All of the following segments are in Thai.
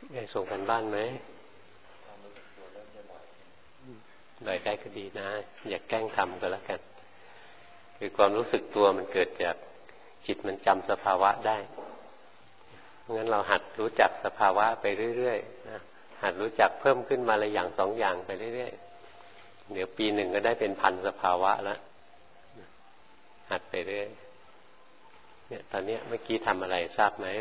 ได้ส่งกันบ้านไหมบ่อยได้ก็ดีนะอย่าแกล้งทำก็แล้วกันคือความรู้สึกตัวมันเกิดจากจิตมันจำสภาวะได้เพราะงั้นเราหัดรู้จักสภาวะไปเรื่อยๆนะหัดรู้จักเพิ่มขึ้นมาละอย่างสองอย่างไปเรื่อยๆเดี๋ยวปีหนึ่งก็ได้เป็นพันสภาวะแล้วหัดไปเรื่อยเนี่ยตอนนี้เมื่อกี้ทำอะไรทราบไหม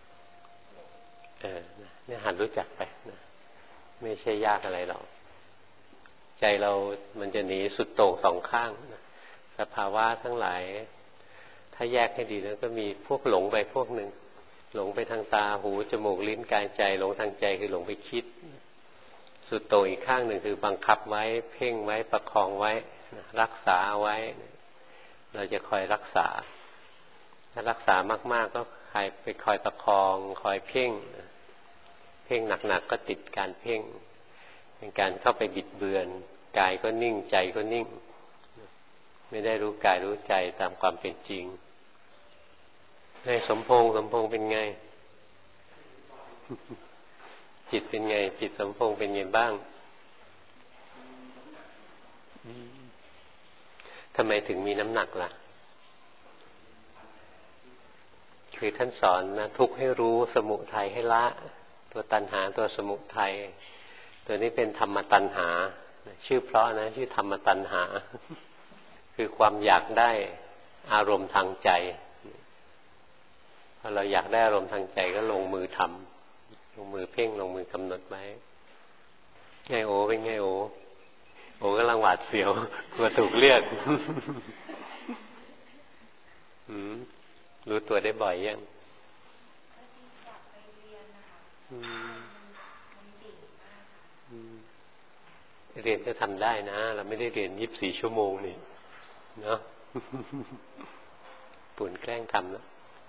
เนี่ยหัดรู้จักไปนะไม่ใช่ยากอะไรหรอกใจเรามันจะหนีสุดโต่งสองข้างนะสภาวะทั้งหลายถ้าแยกให้ดีแล้วก็มีพวกหลงไปพวกหนึ่งหลงไปทางตาหูจมูกลิ้นกายใจหลงทางใจคือหลงไปคิดสุดโต่งอีกข้างหนึ่งคือบังคับไว้เพ่งไว้ประคองไว้รักษาไว้เราจะคอยรักษาถ้ารักษามากๆก็ไปคอยประคองคอยเพ่งเพ่งหนักๆก็ติดการเพ่งเป็นการเข้าไปบิดเบือนกายก็นิ่งใจก็นิ่งไม่ได้รู้กายรู้ใจตามความเป็นจริงในสมพงษ์เป็นไงจิตเป็นไงจิตสมพงษ์เป็นไงบ้างทำไมถึงมีน้ำหนักล่ะคือท่านสอนนะทุกข์ให้รู้สมุทัยให้ละตัวตัณหาตัวสมุทัยตัวนี้เป็นธรรมตัณหาชื่อเพราะนะชื่อธรรมตัณหาคือความอยากได้อารมณ์ทางใจพอเราอยากได้อารมณ์ทางใจก็ลงมือทำลงมือเพ่งลงมือกำหนดไว้ไงโอเป็นไงโอก็ลังหวาดเสียวกลัวถูกเรียกรู้ตัวได้บ่อยยังเรียนก็ทำได้นะเราไม่ได้เรียน24 ชั่วโมงนี่เนาะปุ่นแกล้งทำนะ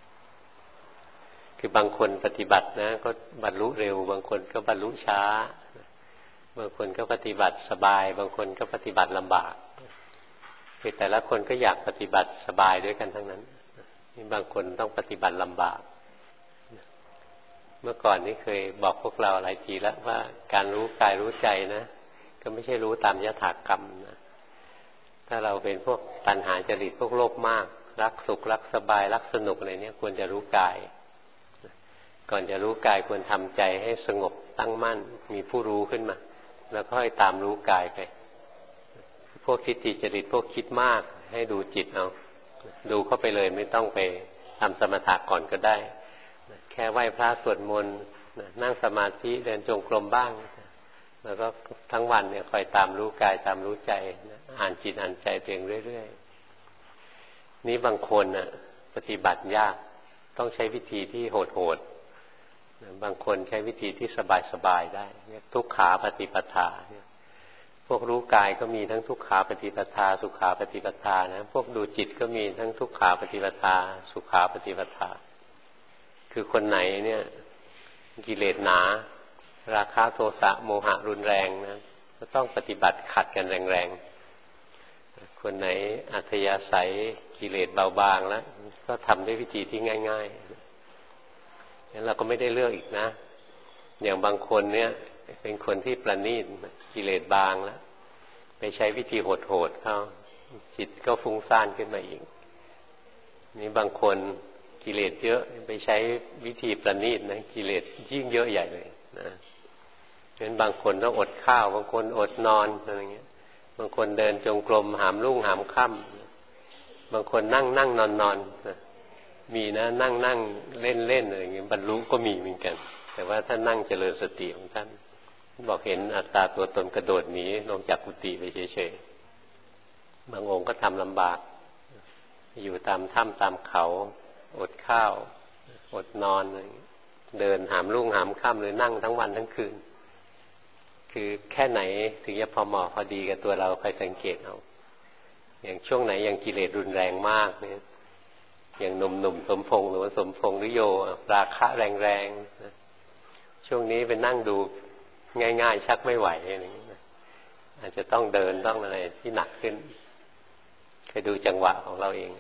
คือบางคนปฏิบัตินะก็บรรลุเร็วบางคนก็บรรลุช้าบางคนก็ปฏิบัติสบายบางคนก็ปฏิบัติลำบากคือแต่ละคนก็อยากปฏิบัติสบายด้วยกันทั้งนั้นนี่บางคนต้องปฏิบัติลำบากเมื่อก่อนนี่เคยบอกพวกเราหลายทีแล้วว่าการรู้กายรู้ใจนะก็ไม่ใช่รู้ตามยถากรรมนะถ้าเราเป็นพวกตัณหาจริตพวกโลภมากรักสุขรักสบายรักสนุกอะไรเนี่ยควรจะรู้กายก่อนจะรู้กายควรทำใจให้สงบตั้งมั่นมีผู้รู้ขึ้นมาแล้วค่อยตามรู้กายไปพวกทิฏฐิจริตพวกคิดมากให้ดูจิตเอาดูเข้าไปเลยไม่ต้องไปทำสมถะก่อนก็ได้แค่ไหว้พระสวดมนต์นั่งสมาธิเดินจงกรมบ้างแล้วก็ทั้งวันเนี่ยคอยตามรู้กายตามรู้ใจอ่านจิตอ่านใจตัวเองเรื่อยๆนี้บางคนน่ะปฏิบัติยากต้องใช้วิธีที่โหดๆบางคนใช้วิธีที่สบายๆได้ทุกขาปฏิปทาพวกรู้กายก็มีทั้งทุกขาปฏิปทาสุขาปฏิปทานะพวกดูจิตก็มีทั้งทุกขาปฏิปทาสุขาปฏิปทาคือคนไหนเนี่ยกิเลสหนาราคะโทสะโมหะรุนแรงนะก็ต้องปฏิบัติขัดกันแรงๆคนไหนอัธยาศัยกิเลสเบาบางแล้วก็ทำด้วยวิธีที่ง่ายๆงั้นเราก็ไม่ได้เลือกอีกนะอย่างบางคนเนี่ยเป็นคนที่ประณีตกิเลสบางแล้วไปใช้วิธีโหดๆเข้าจิตก็ฟุ้งซ่านขึ้นมาอีกนี่บางคนกิเลสเยอะไปใช้วิธีประณีตนะกิเลสยิ่งเยอะใหญ่เลยนะงั้นบางคนต้องอดข้าวบางคนอดนอนอะไรเงี้ยบางคนเดินจงกรมหามรุ่งหามค่ำบางคนนั่งนอนนะมีนะนั่งเล่นอะไรเงี้ยบรรลุก็มีเหมือนกันแต่ว่าท่านนั่งเจริญสติของท่านบอกเห็นอัตตาตัวตนกระโดดหนีลงจากกุฏิไปเฉยๆบางองค์ก็ทำลำบากอยู่ตามถ้ำตามเขาอดข้าวอดนอนเดินหามรุ่งหามค่ำเลยนั่งทั้งวันทั้งคืนคือแค่ไหนถึงจะพอเหมาะพอดีกับตัวเราคอยสังเกตเอาอย่างช่วงไหนอย่างกิเลสรุนแรงมากเนี่ยอย่างหนุ่มๆสมพงษ์หรือว่าสมพงษ์หรือโยราคะแรงๆช่วงนี้เป็นนั่งดูง่ายๆชักไม่ไหวอะไรอย่างนี้อาจจะต้องเดินต้องอะไรที่หนักขึ้นเคยดูจังหวะของเราเอง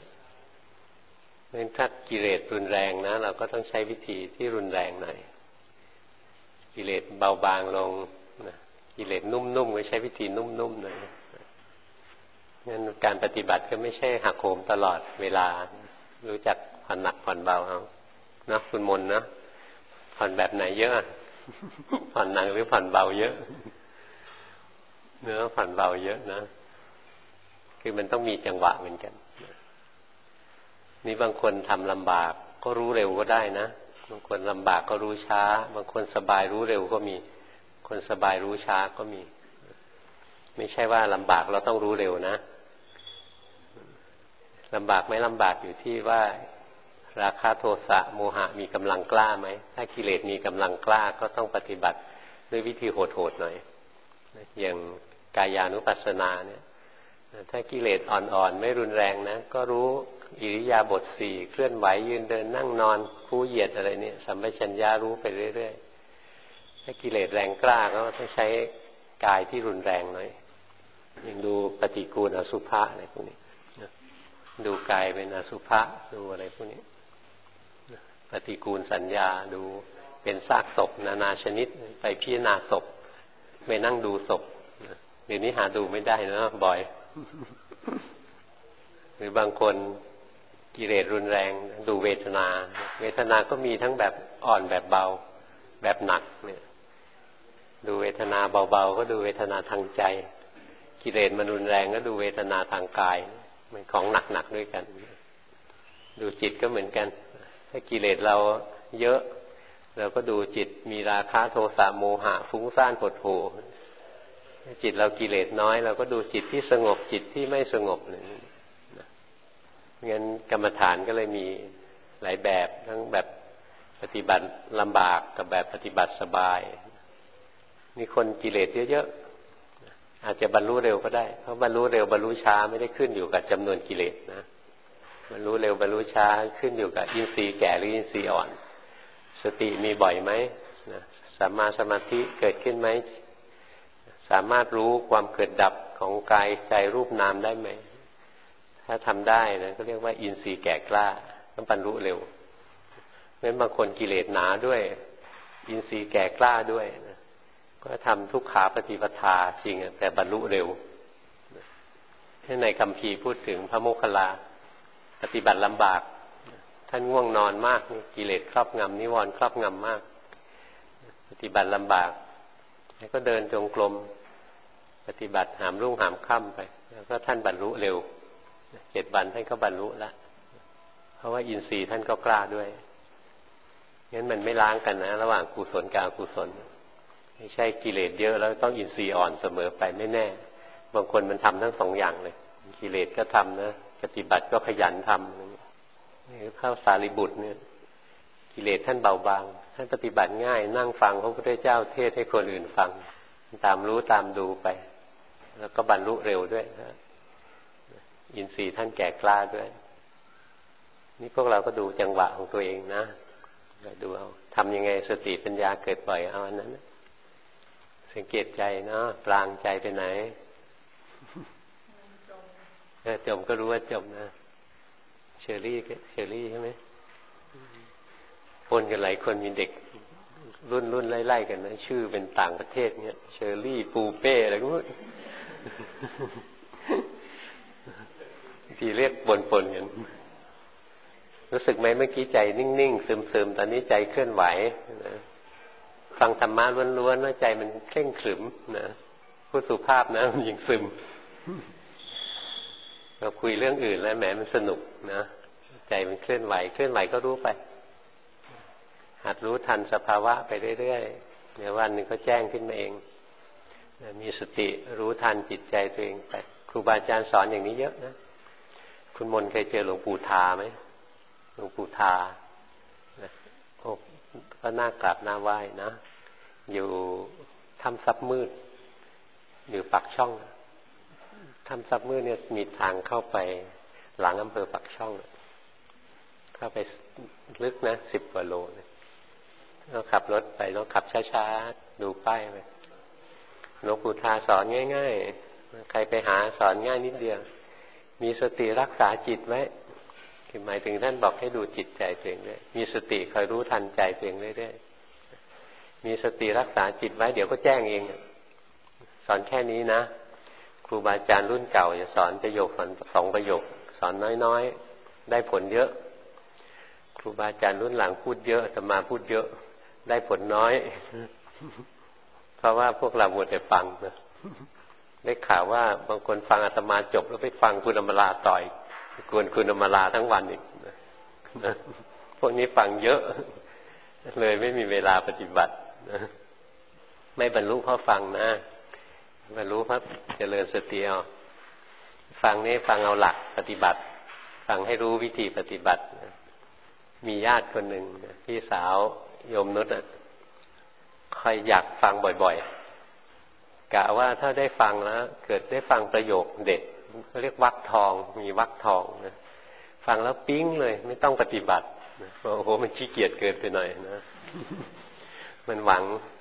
เพราะฉะนั้นถ้ากิเลสรุนแรงนะเราก็ต้องใช้วิธีที่รุนแรงหน่อยกิเลสเบาบางลงนะกิเลสนุ่มๆก็ใช้วิธีนุ่มๆหน่อยงั้นการปฏิบัติก็ไม่ใช่หักโหมตลอดเวลารู้จักผ่อนหนักผ่อนเบาเอานะคุณมนนะผ่อนแบบไหนเยอะผ่อนหนักหรือผ่อนเบาเยอะเนื้อผ่อนเบาเยอะนะคือมันต้องมีจังหวะเหมือนกันนี่บางคนทำลำบากก็รู้เร็วก็ได้นะบางคนลำบากก็รู้ช้าบางคนสบายรู้เร็วก็มีคนสบายรู้ช้าก็มีไม่ใช่ว่าลำบากเราต้องรู้เร็วนะลำบากไม่ลำบากอยู่ที่ว่าราคะโทสะโมหะมีกำลังกล้าไหมถ้ากิเลสมีกำลังกล้าก็ต้องปฏิบัติด้วยวิธีโหดๆหน่อยอย่างกายานุปัสสนาเนี่ยถ้ากิเลสอ่อนๆไม่รุนแรงนะก็รู้อิริยาบถสี่เคลื่อนไหวยืนเดินนั่งนอนคู่เหยียดอะไรเนี่ยสัมปชัญญะรู้ไปเรื่อยๆถ้ากิเลสแรงกล้าก็ต้องใช้กายที่รุนแรงหน่อยอย่างดูปฏิกูลอสุภะอะไรพวกนี้ดูกายเป็นอสุภะดูอะไรพวกนี้ปฏิกูลสัญญาดูเป็นซากศพนานาชนิดไปพิจารณาศพไปนั่งดูศพเดี๋ยวนี้หาดูไม่ได้นะบ่อยหรือบางคนกิเลสรุนแรงดูเวทนาเวทนาก็มีทั้งแบบอ่อนแบบเบาแบบหนักเนี่ยดูเวทนาเบาๆก็ดูเวทนาทางใจกิเลสมันรุนแรงก็ดูเวทนาทางกายมันของหนักๆด้วยกันดูจิตก็เหมือนกันถ้ากิเลสเราเยอะเราก็ดูจิตมีราคะโทสะโมหะฟุ้งซ่านหดหู่จิตเรากิเลสน้อยเราก็ดูจิตที่สงบจิตที่ไม่สงบเลยงั้นกรรมฐานก็เลยมีหลายแบบทั้งแบบปฏิบัติลำบากกับแบบปฏิบัติสบายมีคนกิเลสเยอะๆอาจจะบรรลุเร็วก็ได้เพราะบรรลุเร็วบรรลุช้าไม่ได้ขึ้นอยู่กับจำนวนกิเลสนะบรรลุเร็วบรรลุช้าขึ้นอยู่กับอินทรีย์แก่หรืออินทรีย์อ่อนสติมีบ่อยไหมสัมมาสมาธิเกิดขึ้นไหมสามารถรู้ความเกิดดับของกายใจรูปนามได้ไหมถ้าทำได้นะก็เรียกว่าอินทรีย์แก่กล้าต้องบรรลุเร็วเพราะฉะนั้นบางคนกิเลสหนาด้วยอินทรีย์แก่กล้าด้วยนะก็ทำทุกขาปฏิปทาจริงแต่บรรลุเร็วในคัมภีร์พูดถึงพระโมคคัลลาปฏิบัติลำบากท่านง่วงนอนมากกิเลสครอบงำนิวรณ์ครอบงำมากปฏิบัติลำบากแล้วก็เดินจงกรมปฏิบัติหามรุ่งหามค่ำไปแล้วก็ท่านบรรลุเร็ว7 วันท่านก็บรรลุแล้วเพราะว่าอินทรีย์ท่านก็กล้าด้วยงั้นมันไม่ล้างกันนะระหว่างกุศลกับอกุศลไม่ใช่กิเลสเยอะแล้วต้องอินทรีย์อ่อนเสมอไปไม่แน่บางคนมันทำทั้ง2 อย่างเลยกิเลสก็ทำนะปฏิบัติก็ขยันทำนี่พระสารีบุตรเนี่ยกิเลสท่านเบาบางท่านปฏิบัติง่ายนั่งฟังพระพุทธเจ้าเทศให้คนอื่นฟังตามรู้ตามดูไปแล้วก็บรรลุเร็วด้วยนะอินทรีย์ท่านแก่กล้าด้วยนี่พวกเราก็ดูจังหวะของตัวเองนะดูเอาทำยังไงสติปัญญาเกิดบ่อยเอาอันนั้นสังเกตใจเนาะปรางใจไปไหนจมก็รู้ว่าจมนะเชอรี่ใช่ไหมคนกันหลายคนมีเด็กรุ่นไล่ๆกันนะชื่อเป็นต่างประเทศเนี่ยเชอรี่ปูเป้อะไรก็ทีเรียกปนกันรู้สึกไหมเมื่อกี้ใจนิ่งๆซึมๆตอนนี้ใจเคลื่อนไหวนะฟังธรรมะล้วนๆว่าใจมันเคร่งขรึมนะพูดสุภาพนะมันยิ่งซึมเราคุยเรื่องอื่นแล้วแหมมันสนุกนะใจมันเคลื่อนไหวก็รู้ไปหัดรู้ทันสภาวะไปเรื่อยๆเดี๋ยววันหนึ่งก็แจ้งขึ้นมาเองมีสติรู้ทันจิตใจตัวเองไปครูบาอาจารย์สอนอย่างนี้เยอะนะคุณมนเคยเจอหลวงปู่ทาไหมหลวงปู่ทาโอ้ก็น่ากราบน่าไหว้นะอยู่ถ้ำซับมืดอยู่ปากช่องถ้ำซับมืดเนี่ยมีทางเข้าไปหลังอำเภอปากช่องเข้าไปลึกนะ10 กว่าโลเนี่ยเราขับรถไปเราขับช้าๆดูป้ายไปหลวงปู่ทาสอนง่ายๆใครไปหาสอนง่ายนิดเดียวมีสติรักษาจิตไว้คือหมายถึงท่านบอกให้ดูจิตใจตัวเองด้วยมีสติคอยรู้ทันใจตัวเองเรื่อยๆมีสติรักษาจิตไว้เดี๋ยวก็แจ้งเองสอนแค่นี้นะครูบาอาจารย์รุ่นเก่าจะสอนประโยคสองประโยคสอนน้อยๆได้ผลเยอะครูบาอาจารย์รุ่นหลังพูดเยอะอาตมาพูดเยอะได้ผลน้อย เพราะว่าพวกเราหมดแต่ฟังนะได้ข่าวว่าบางคนฟังอาตมาจบแล้วไปฟังคุณอมราต่อยกวนคุณอมราทั้งวันอีกนะพวกนี้ฟังเยอะเลยไม่มีเวลาปฏิบัตินะไม่บรรลุเพราะฟังนะบรรลุเพราะเจริญสติเอาฟังนี่ฟังเอาหลักปฏิบัติฟังให้รู้วิธีปฏิบัติมีญาติคนหนึ่งพี่สาวโยมนุชคอยอยากฟังบ่อยๆกะว่าถ้าได้ฟังแล้วเกิดได้ฟังประโยคเด็ดเขาเรียกวรรคทองมีวรรคทองนะฟังแล้วปิ๊งเลยไม่ต้องปฏิบัติโอ้โหมันขี้เกียจเกินไปหน่อยนะมันหวัง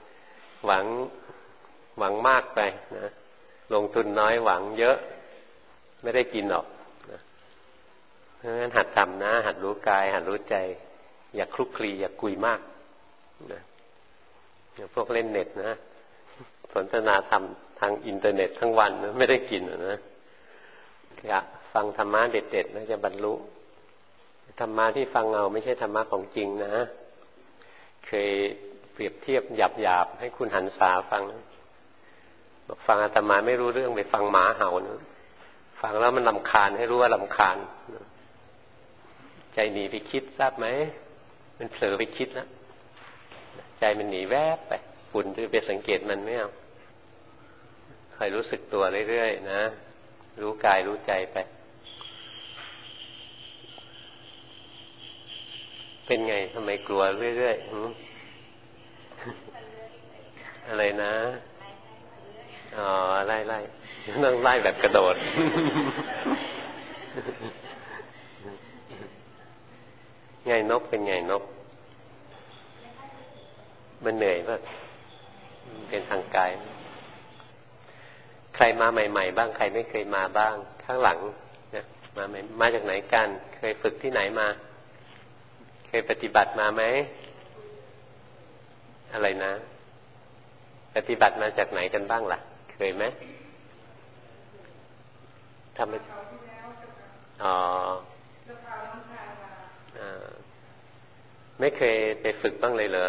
มากไปนะลงทุนน้อยหวังเยอะไม่ได้กินหรอกนะเพราะฉะนั้นหัดทำนะหัดรู้กายหัดรู้ใจอย่าคลุกคลีอย่าคุยมากนะอย่างพวกเล่นเน็ตนะสนทนาธรรมทางอินเทอร์เน็ตทั้งวันนะไม่ได้กินนะอยากฟังธรรมะเด็ดๆนะจะบรรลุธรรมะที่ฟังเอาไม่ใช่ธรรมะของจริงนะเคยเปรียบเทียบหยาบๆให้คุณหันษาฟังนะบอกฟังอาตมาไม่รู้เรื่องไปฟังหมาเห่านะฟังแล้วมันรำคาญให้รู้ว่ารำคาญใจหนีไปคิดทราบไหมมันเผลอไปคิดแล้วใจมันหนีแวบไปฝุ่นจะไปสังเกตมันไม่เอาคอยรู้สึกตัวเรื่อยๆนะรู้กายรู้ใจไปเป็นไงทำไมกลัวเรื่อยๆอะไรนะอ๋อไล่ต้องไล่แบบกระโดดไงนกเป็นไงนกมันเหนื่อยมากเป็นทางกายใครมาใหม่ๆบ้างใครไม่เคยมาบ้างข้างหลังเนี่ยมาจากไหนกันเคยฝึกที่ไหนมาเคยปฏิบัติมาไหมอะไรนะปฏิบัติมาจากไหนกันบ้างล่ะเคยไหมทำไมอ๋อไม่เคยไปฝึกบ้างเลยเหรอ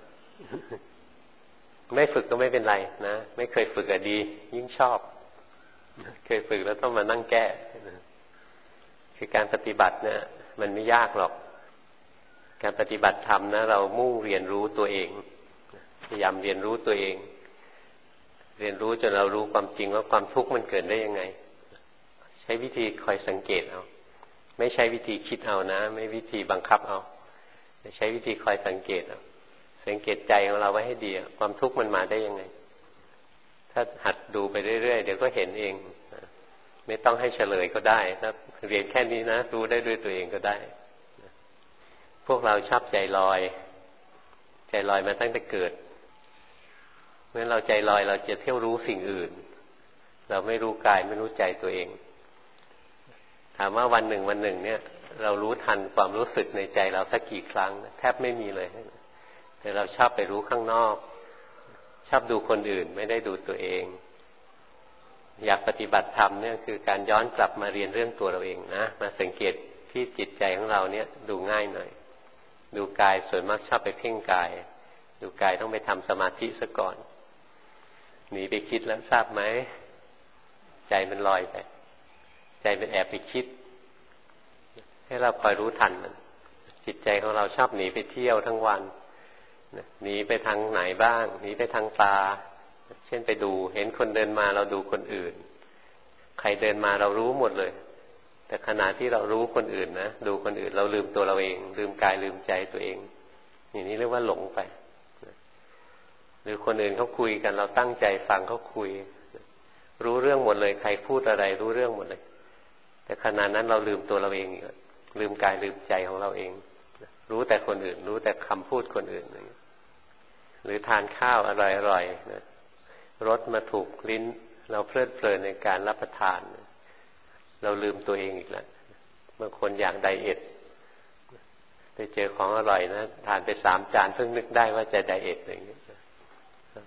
ไม่ฝึกก็ไม่เป็นไรนะไม่เคยฝึกอะดียิ่งชอบเคยฝึกแล้วต้องมานั่งแก้คือการปฏิบัติเนี่ยมันไม่ยากหรอกการปฏิบัติธรรมนะเรามุ่งเรียนรู้ตัวเองพยายามเรียนรู้ตัวเองเรียนรู้จนเรารู้ความจริงว่าความทุกข์มันเกิดได้ยังไงใช้วิธีคอยสังเกตเอาไม่ใช้วิธีคิดเอานะไม่วิธีบังคับเอาใช้วิธีคอยสังเกตเอาสังเกตใจของเราไว้ให้ดีความทุกข์มันมาได้ยังไงถ้าหัดดูไปเรื่อยๆเดี๋ยวก็เห็นเองไม่ต้องให้เฉลยก็ได้ถ้าเรียนแค่นี้นะรู้ได้ด้วยตัวเองก็ได้พวกเราชอบใจลอยมาตั้งแต่เกิดเมื่อเราใจลอยเราจะเที่ยวรู้สิ่งอื่นเราไม่รู้กายไม่รู้ใจตัวเองถามว่าวันหนึ่งเนี่ยเรารู้ทันความรู้สึกในใจเราสักกี่ครั้งแทบไม่มีเลยแต่เราชอบไปรู้ข้างนอกชอบดูคนอื่นไม่ได้ดูตัวเองอยากปฏิบัติธรรมเนี่ยคือการย้อนกลับมาเรียนเรื่องตัวเราเองนะมาสังเกตที่จิตใจของเราเนี่ยดูง่ายหน่อยดูกายส่วนมากชอบไปเพ่งกายดูกายต้องไปทำสมาธิซะก่อนหนีไปคิดแล้วทราบไหมใจมันลอยไปใจมันแอบไปคิดให้เราคอยรู้ทันมันจิตใจของเราชอบหนีไปเที่ยวทั้งวันหนีไปทางไหนบ้างหนีไปทางตาเช่นไปดูเห็นคนเดินมาเราดูคนอื่นใครเดินมาเรารู้หมดเลยแต่ขณะที่เรารู้คนอื่นนะดูคนอื่นเราลืมตัวเราเองลืมกายลืมใจตัวเองอย่างนี้เรียกว่าหลงไปหรือคนอื่นเขาคุยกันเราตั้งใจฟังเขาคุยรู้เรื่องหมดเลยใครพูดอะไรรู้เรื่องหมดเลยแต่ขณะนั้นเราลืมตัวเราเองลืมกายลืมใจของเราเองรู้แต่คนอื่นรู้แต่คำพูดคนอื่นหรือทานข้าวอร่อยๆนะรสมาถูกลิ้นเราเพลิดเพลินในการรับประทานเราลืมตัวเองอีกแล้วบางคนอยากไดเอทไปเจอของอร่อยนะทานไป3 จานเพิ่งนึกได้ว่าจะไดเอทอะไรอย่างนี้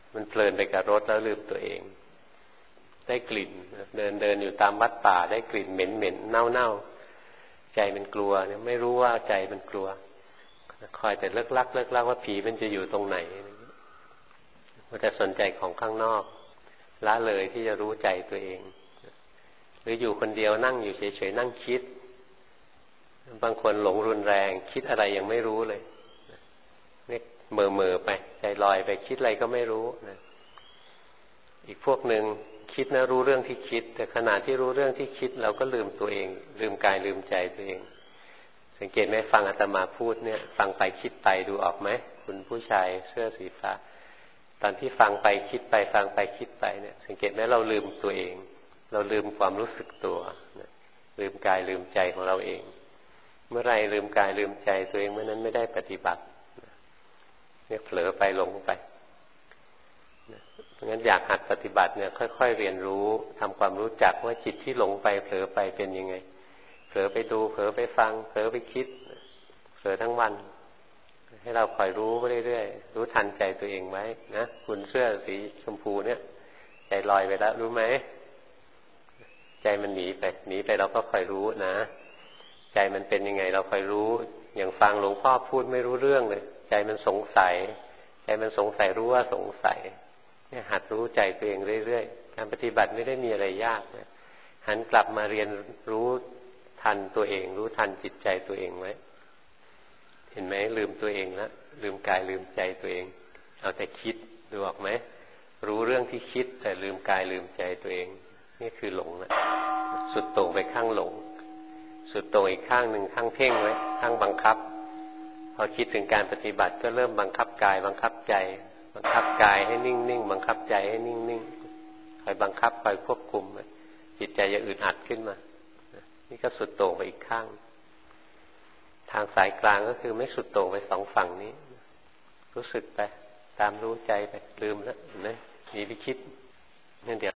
มันเพลินไปกับรสแล้วลืมตัวเองได้กลิ่นเดินอยู่ตามวัดป่าได้กลิ่นเหม็นเน่าใจมันกลัวเนี่ยไม่รู้ว่าใจมันกลัวคอยแต่เลิกลักว่าผีมันจะอยู่ตรงไหนมันจะสนใจของข้างนอกละเลยที่จะรู้ใจตัวเองหรืออยู่คนเดียวนั่งอยู่เฉยๆนั่งคิดบางคนหลงรุนแรงคิดอะไรยังไม่รู้เลยนี่เม่อไปใจลอยไปคิดอะไรก็ไม่รู้นะอีกพวกหนึ่งคิดนะรู้เรื่องที่คิดแต่ขณะที่รู้เรื่องที่คิดเราก็ลืมตัวเองลืมกายลืมใจตัวเองสังเกตไหมฟังอาตมาพูดเนี่ยฟังไปคิดไปดูออกไหมคุณผู้ชายเสื้อสีฟ้าตอนที่ฟังไปคิดไปฟังไปคิดไปเนี่ยสังเกตไหมเราลืมตัวเองเราลืมความรู้สึกตัวลืมกายลืมใจของเราเองเมื่อไรลืมกายลืมใจตัวเองเมื่อนั้นไม่ได้ปฏิบัติเนี่ยเผลอไปหลงไปเพราะงั้นอยากหัดปฏิบัติเนี่ยค่อยๆเรียนรู้ทำความรู้จักว่าจิตที่หลงไปเผลอไปเป็นยังไงเผลอไปดูเผลอไปฟังเผลอไปคิดเผลอทั้งวันให้เราคอยรู้ไปเรื่อยๆรู้ทันใจตัวเองไว้นะคุณเสื้อสีชมพูเนี่ยใจลอยไปแล้วรู้ไหมใจมันหนีไปเราก็คอยรู้นะใจมันเป็นยังไงเราคอยรู้อย่างฟังหลวงพ่อพูดไม่รู้เรื่องเลยใจมันสงสัยใจมันสงสัยรู้ว่าสงสัยเนี่ยหัดรู้ใจตัวเองเรื่อยๆการปฏิบัติไม่ได้มีอะไรยากนะหันกลับมาเรียนรู้ทันตัวเองรู้ทันจิตใจตัวเองไว้เห็นไหมลืมตัวเองแล้วลืมกายลืมใจตัวเองเอาแต่คิดดูออกไหมรู้เรื่องที่คิดแต่ลืมกายลืมใจตัวเองนี่คือหลงนะสุดโต่งไปข้างหลงสุดโต่งอีกข้างหนึ่งข้างเพ่งไว้ข้างบังคับพอคิดถึงการปฏิบัติก็เริ่มบังคับกายบังคับใจบังคับกายให้นิ่งๆบังคับใจให้นิ่งๆคอยบังคับคอยควบคุมจิตใจจะอึดอัดขึ้นมานี่ก็สุดโต่งไปอีกข้างทางสายกลางก็คือไม่สุดโต่งไปสองฝั่งนี้รู้สึกไปตามรู้ใจไปลืมแล้วนะหนีไปคิดนั่นเดี๋ยว